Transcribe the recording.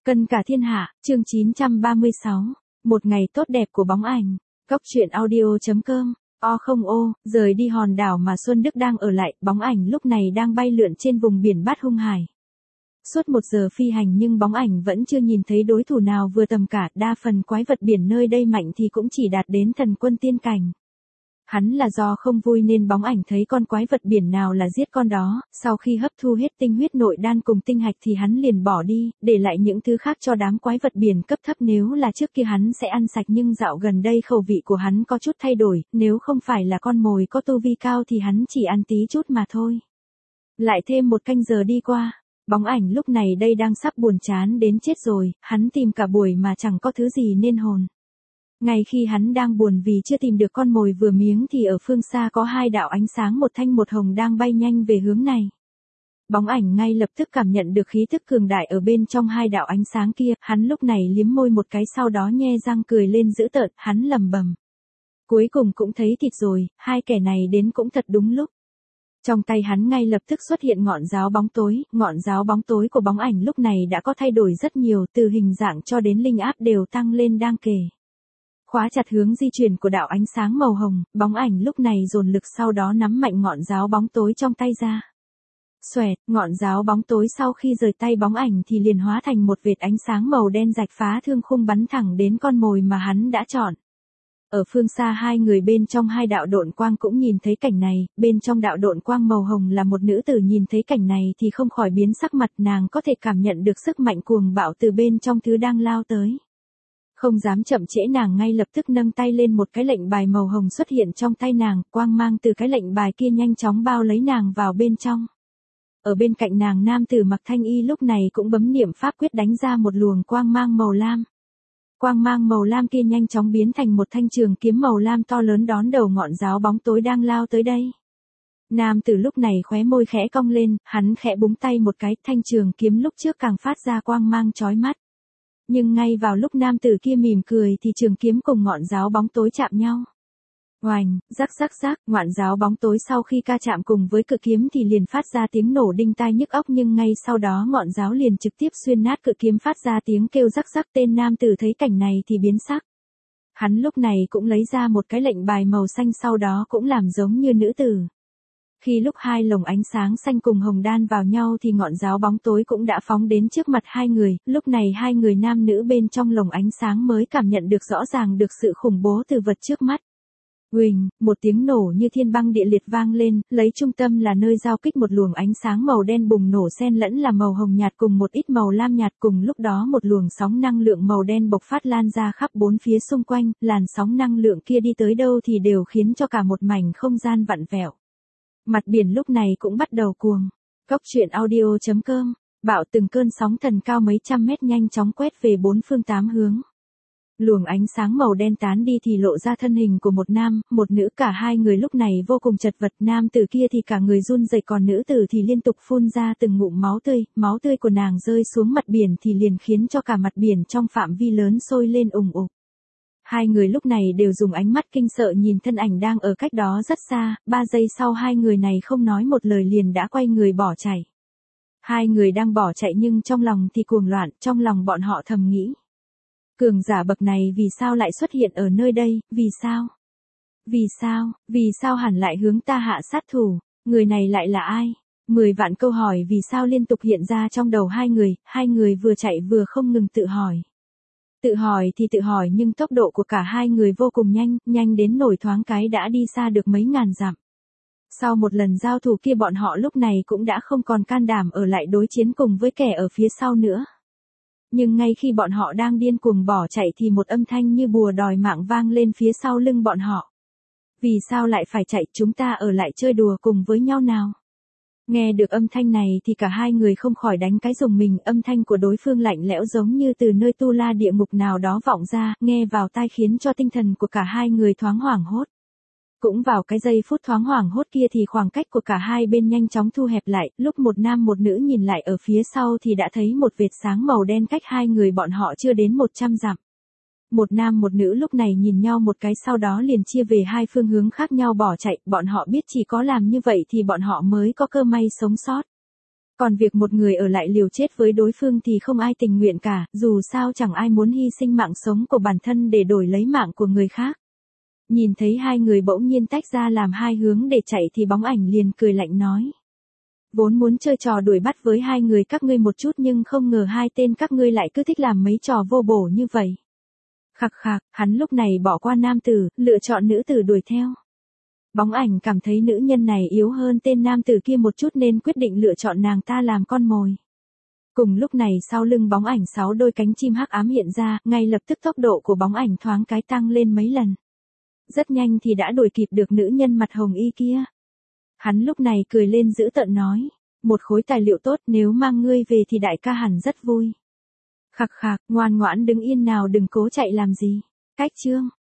Cân cả thiên hạ, chương 936. Một ngày tốt đẹp của bóng ảnh. Cốc truyện audio.com. Rời đi hòn đảo mà Xuân Đức đang ở lại, bóng ảnh lúc này đang bay lượn trên vùng biển Bát Hung Hải. Suốt 1 giờ phi hành nhưng bóng ảnh vẫn chưa nhìn thấy đối thủ nào vừa tầm cả, đa phần quái vật biển nơi đây mạnh thì cũng chỉ đạt đến thần quân tiên cảnh. Hắn là do không vui nên bóng ảnh thấy con quái vật biển nào là giết con đó, sau khi hấp thu hết tinh huyết nội đan cùng tinh hạch thì hắn liền bỏ đi, để lại những thứ khác cho đám quái vật biển cấp thấp. Nếu là trước kia hắn sẽ ăn sạch nhưng dạo gần đây khẩu vị của hắn có chút thay đổi, nếu không phải là con mồi có tu vi cao thì hắn chỉ ăn tí chút mà thôi. Lại thêm 1 canh giờ đi qua, bóng ảnh lúc này đây đang sắp buồn chán đến chết rồi, hắn tìm cả buổi mà chẳng có thứ gì nên hồn. Ngay khi hắn đang buồn vì chưa tìm được con mồi vừa miếng thì ở phương xa có 2 đạo ánh sáng, một thanh một hồng đang bay nhanh về hướng này. Bóng ảnh ngay lập tức cảm nhận được khí tức cường đại ở bên trong 2 đạo ánh sáng kia, hắn lúc này liếm môi một cái sau đó nhe răng cười lên dữ tợn, hắn lẩm bẩm. Cuối cùng cũng thấy thịt rồi, 2 kẻ này đến cũng thật đúng lúc. Trong tay hắn ngay lập tức xuất hiện ngọn giáo bóng tối của bóng ảnh lúc này đã có thay đổi rất nhiều, từ hình dạng cho đến linh áp đều tăng lên đáng kể. Khóa chặt hướng di chuyển của đạo ánh sáng màu hồng, bóng ảnh lúc này dồn lực sau đó nắm mạnh ngọn giáo bóng tối trong tay ra. Xoẹt, ngọn giáo bóng tối sau khi rời tay bóng ảnh thì liền hóa thành một vệt ánh sáng màu đen rạch phá thương khung bắn thẳng đến con mồi mà hắn đã chọn. Ở phương xa 2 người bên trong 2 đạo độn quang cũng nhìn thấy cảnh này, bên trong đạo độn quang màu hồng là một nữ tử, nhìn thấy cảnh này thì không khỏi biến sắc mặt, nàng có thể cảm nhận được sức mạnh cuồng bạo từ bên trong thứ đang lao tới. Không dám chậm trễ, nàng ngay lập tức nâng tay lên, một cái lệnh bài màu hồng xuất hiện trong tay nàng, quang mang từ cái lệnh bài kia nhanh chóng bao lấy nàng vào bên trong. Ở bên cạnh nàng nam tử mặc thanh y lúc này cũng bấm niệm pháp quyết đánh ra một luồng quang mang màu lam. Quang mang màu lam kia nhanh chóng biến thành một thanh trường kiếm màu lam to lớn đón đầu ngọn giáo bóng tối đang lao tới đây. Nam tử lúc này khóe môi khẽ cong lên, hắn khẽ búng tay một cái, thanh trường kiếm lúc trước càng phát ra quang mang chói mắt. Nhưng ngay vào lúc nam tử kia mỉm cười thì trường kiếm cùng ngọn giáo bóng tối chạm nhau. Oành, rắc, ngọn giáo bóng tối sau khi ca chạm cùng với cự kiếm thì liền phát ra tiếng nổ đinh tai nhức óc, nhưng ngay sau đó ngọn giáo liền trực tiếp xuyên nát cự kiếm, phát ra tiếng kêu rắc. Tên nam tử thấy cảnh này thì biến sắc. Hắn lúc này cũng lấy ra một cái lệnh bài màu xanh, sau đó cũng làm giống như nữ tử. Khi lúc 2 lồng ánh sáng xanh cùng hồng đan vào nhau thì ngọn giáo bóng tối cũng đã phóng đến trước mặt 2 người, lúc này 2 người nam nữ bên trong lồng ánh sáng mới cảm nhận được rõ ràng được sự khủng bố từ vật trước mắt. Uỳnh, một tiếng nổ như thiên băng địa liệt vang lên, lấy trung tâm là nơi giao kích một luồng ánh sáng màu đen bùng nổ xen lẫn là màu hồng nhạt cùng một ít màu lam nhạt, cùng lúc đó một luồng sóng năng lượng màu đen bộc phát lan ra khắp 4 phía xung quanh, làn sóng năng lượng kia đi tới đâu thì đều khiến cho cả một mảnh không gian vặn vẹo. Mặt biển lúc này cũng bắt đầu cuồng. Cốc truyện audio.com. Bạo từng cơn sóng thần cao mấy trăm mét nhanh chóng quét về 4 phương 8 hướng. Luồng ánh sáng màu đen tán đi thì lộ ra thân hình của một nam, một nữ, cả 2 người lúc này vô cùng chật vật, nam tử kia thì cả người run rẩy, còn nữ tử thì liên tục phun ra từng ngụm máu tươi của nàng rơi xuống mặt biển thì liền khiến cho cả mặt biển trong phạm vi lớn sôi lên ùng ục. 2 người lúc này đều dùng ánh mắt kinh sợ nhìn thân ảnh đang ở cách đó rất xa, 3 giây sau 2 người này không nói một lời liền đã quay người bỏ chạy. 2 người đang bỏ chạy nhưng trong lòng thì cuồng loạn, trong lòng bọn họ thầm nghĩ. Cường giả bậc này vì sao lại xuất hiện ở nơi đây, vì sao hẳn lại hướng ta hạ sát thủ, người này lại là ai? 10 vạn câu hỏi vì sao liên tục hiện ra trong đầu 2 người vừa chạy vừa không ngừng tự hỏi. Tự hỏi nhưng tốc độ của cả 2 người vô cùng nhanh đến nổi thoáng cái đã đi xa được mấy ngàn dặm. Sau một lần giao thủ kia bọn họ lúc này cũng đã không còn can đảm ở lại đối chiến cùng với kẻ ở phía sau nữa. Nhưng ngay khi bọn họ đang điên cuồng bỏ chạy thì một âm thanh như bùa đòi mạng vang lên phía sau lưng bọn họ. Vì sao lại phải chạy, chúng ta ở lại chơi đùa cùng với nhau nào? Nghe được âm thanh này thì cả 2 người không khỏi đánh cái rùng mình, âm thanh của đối phương lạnh lẽo giống như từ nơi tu la địa ngục nào đó vọng ra, nghe vào tai khiến cho tinh thần của cả 2 người thoáng hoảng hốt. Cũng vào cái giây phút thoáng hoảng hốt kia thì khoảng cách của cả 2 bên nhanh chóng thu hẹp lại, lúc một nam một nữ nhìn lại ở phía sau thì đã thấy một vệt sáng màu đen cách 2 người bọn họ chưa đến 100 dặm. Một nam một nữ lúc này nhìn nhau một cái sau đó liền chia về 2 phương hướng khác nhau bỏ chạy, bọn họ biết chỉ có làm như vậy thì bọn họ mới có cơ may sống sót. Còn việc một người ở lại liều chết với đối phương thì không ai tình nguyện cả, dù sao chẳng ai muốn hy sinh mạng sống của bản thân để đổi lấy mạng của người khác. Nhìn thấy hai người bỗng nhiên tách ra làm hai hướng để chạy thì bóng ảnh liền cười lạnh nói. Vốn muốn chơi trò đuổi bắt với hai người các ngươi một chút nhưng không ngờ hai tên các ngươi lại cứ thích làm mấy trò vô bổ như vậy. Khặc khặc, hắn lúc này bỏ qua nam tử, lựa chọn nữ tử đuổi theo. Bóng ảnh cảm thấy nữ nhân này yếu hơn tên nam tử kia một chút nên quyết định lựa chọn nàng ta làm con mồi. Cùng lúc này sau lưng bóng ảnh 6 đôi cánh chim hắc ám hiện ra, ngay lập tức tốc độ của bóng ảnh thoáng cái tăng lên mấy lần. Rất nhanh thì đã đuổi kịp được nữ nhân mặt hồng y kia. Hắn lúc này cười lên dữ tợn nói, một khối tài liệu tốt, nếu mang ngươi về thì đại ca hẳn rất vui. Khặc khặc, ngoan ngoãn đứng yên nào, đừng cố chạy làm gì. Cách chương